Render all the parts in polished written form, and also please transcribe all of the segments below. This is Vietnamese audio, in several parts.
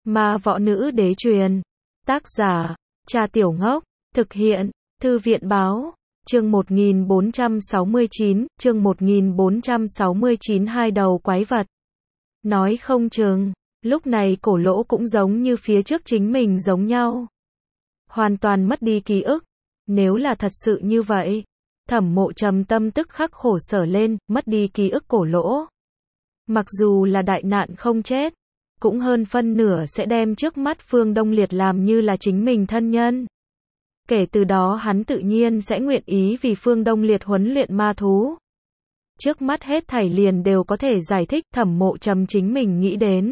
Ma Võ Nữ Đế truyền. Tác giả, Cha Tiểu Ngốc. Thực hiện, Thư viện Báo. Chương 1469, chương 1469 hai đầu quái vật. Nói không chừng, lúc này Cổ Lỗ cũng giống như phía trước chính mình giống nhau. Hoàn toàn mất đi ký ức. Nếu là thật sự như vậy, Thẩm Mộ Trầm tâm tức khắc khổ sở lên, mất đi ký ức Cổ Lỗ. Mặc dù là đại nạn không chết, cũng hơn phân nửa sẽ đem trước mắt Phương Đông Liệt làm như là chính mình thân nhân. Kể từ đó hắn tự nhiên sẽ nguyện ý vì Phương Đông Liệt huấn luyện ma thú. Trước mắt hết thảy liền đều có thể giải thích, Thẩm Mộ Trầm chính mình nghĩ đến.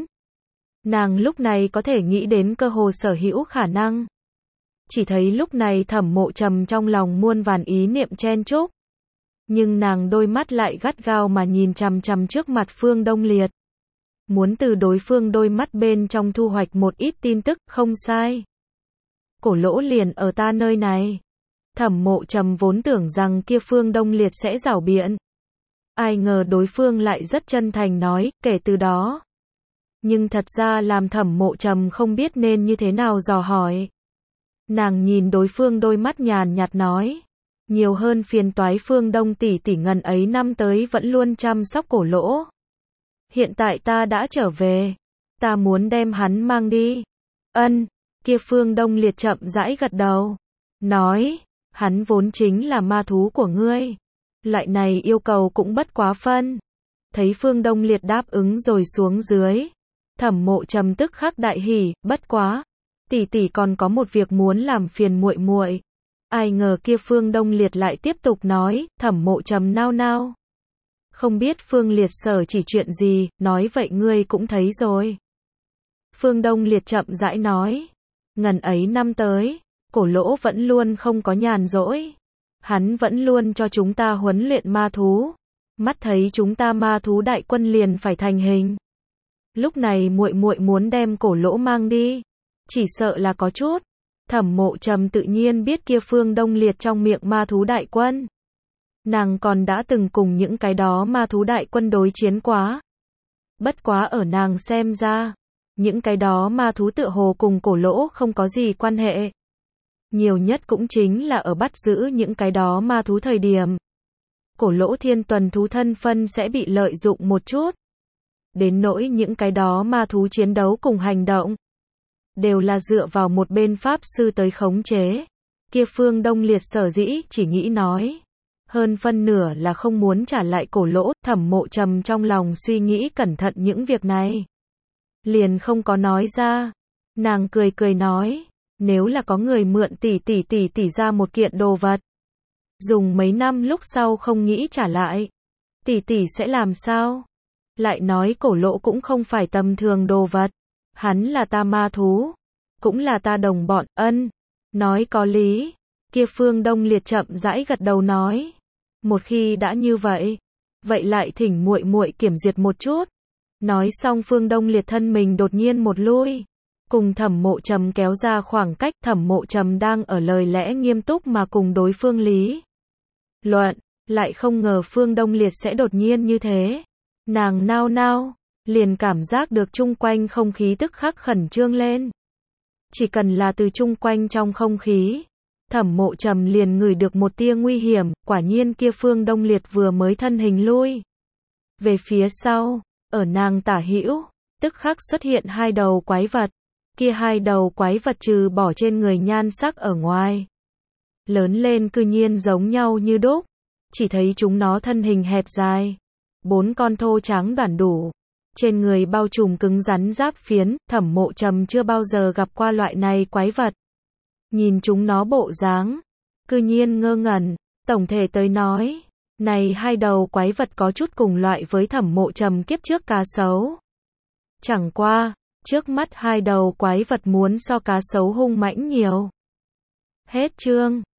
Nàng lúc này có thể nghĩ đến cơ hồ sở hữu khả năng. Chỉ thấy lúc này Thẩm Mộ Trầm trong lòng muôn vàn ý niệm chen chúc. Nhưng nàng đôi mắt lại gắt gao mà nhìn chằm chằm trước mặt Phương Đông Liệt. Muốn từ đối phương đôi mắt bên trong thu hoạch một ít tin tức, không sai. Cổ Lỗ liền ở ta nơi này. Thẩm Mộ Trầm vốn tưởng rằng kia Phương Đông Liệt sẽ giảo biện. Ai ngờ đối phương lại rất chân thành nói, kể từ đó. Nhưng thật ra làm Thẩm Mộ Trầm không biết nên như thế nào dò hỏi. Nàng nhìn đối phương đôi mắt nhàn nhạt nói. Nhiều hơn phiền toái Phương Đông tỷ tỷ ngần ấy năm tới vẫn luôn chăm sóc Cổ Lỗ. Hiện tại ta đã trở về. Ta muốn đem hắn mang đi. Ân, kia Phương Đông Liệt chậm rãi gật đầu. Nói, hắn vốn chính là ma thú của ngươi. Loại này yêu cầu cũng bất quá phân. Thấy Phương Đông Liệt đáp ứng rồi xuống dưới. Thẩm Mộ Trầm tức khắc đại hỉ, bất quá. Tỷ tỷ còn có một việc muốn làm phiền muội muội. Ai ngờ kia Phương Đông Liệt lại tiếp tục nói, Thẩm Mộ Trầm nao nao. Không biết Phương Liệt sở chỉ chuyện gì, nói vậy ngươi cũng thấy rồi. Phương Đông Liệt chậm rãi nói. Ngần ấy năm tới, Cổ Lỗ vẫn luôn không có nhàn rỗi. Hắn vẫn luôn cho chúng ta huấn luyện ma thú. Mắt thấy chúng ta ma thú đại quân liền phải thành hình. Lúc này muội muội muốn đem Cổ Lỗ mang đi. Chỉ sợ là có chút. Thẩm Mộ Trầm tự nhiên biết kia Phương Đông Liệt trong miệng ma thú đại quân. Nàng còn đã từng cùng những cái đó ma thú đại quân đối chiến quá. Bất quá ở nàng xem ra, những cái đó ma thú tựa hồ cùng Cổ Lỗ không có gì quan hệ. Nhiều nhất cũng chính là ở bắt giữ những cái đó ma thú thời điểm. Cổ Lỗ thiên tuần thú thân phân sẽ bị lợi dụng một chút. Đến nỗi những cái đó ma thú chiến đấu cùng hành động. Đều là dựa vào một bên pháp sư tới khống chế. Kia Phương Đông Liệt sở dĩ chỉ nghĩ nói. Hơn phân nửa là không muốn trả lại Cổ Lỗ. Thẩm Mộ Trầm trong lòng suy nghĩ cẩn thận những việc này. Liền không có nói ra. Nàng cười cười nói. Nếu là có người mượn tỷ ra một kiện đồ vật. Dùng mấy năm lúc sau không nghĩ trả lại. Tỷ sẽ làm sao? Lại nói Cổ Lỗ cũng không phải tầm thường đồ vật. Hắn là ta ma thú. Cũng là ta đồng bọn, ân. Nói có lý. Kia Phương Đông Liệt chậm rãi gật đầu nói. Một khi đã như vậy. Vậy lại thỉnh muội muội kiểm duyệt một chút. Nói xong Phương Đông Liệt thân mình đột nhiên một lui. Cùng Thẩm Mộ Trầm kéo ra khoảng cách. Thẩm Mộ Trầm đang ở lời lẽ nghiêm túc mà cùng đối phương lý luận. Lại không ngờ Phương Đông Liệt sẽ đột nhiên như thế. Nàng nao nao. Liền cảm giác được chung quanh không khí tức khắc khẩn trương lên. Chỉ cần là từ chung quanh trong không khí. Thẩm Mộ Trầm liền ngửi được một tia nguy hiểm. Quả nhiên kia Phương Đông Liệt vừa mới thân hình lui về phía sau. Ở nàng tả hữu, tức khắc xuất hiện hai đầu quái vật. Kia hai đầu quái vật trừ bỏ trên người nhan sắc ở ngoài. Lớn lên cư nhiên giống nhau như đúc. Chỉ thấy chúng nó thân hình hẹp dài. 4 con thô tráng đoản đủ. Trên người bao trùm cứng rắn giáp phiến. Thẩm Mộ Trầm chưa bao giờ gặp qua loại này quái vật. Nhìn chúng nó bộ dáng, cư nhiên ngơ ngẩn. Tổng thể tới nói, này hai đầu quái vật có chút cùng loại với Thẩm Mộ Trầm kiếp trước cá sấu. Chẳng qua, trước mắt hai đầu quái vật muốn so cá sấu hung mãnh nhiều. Hết chương.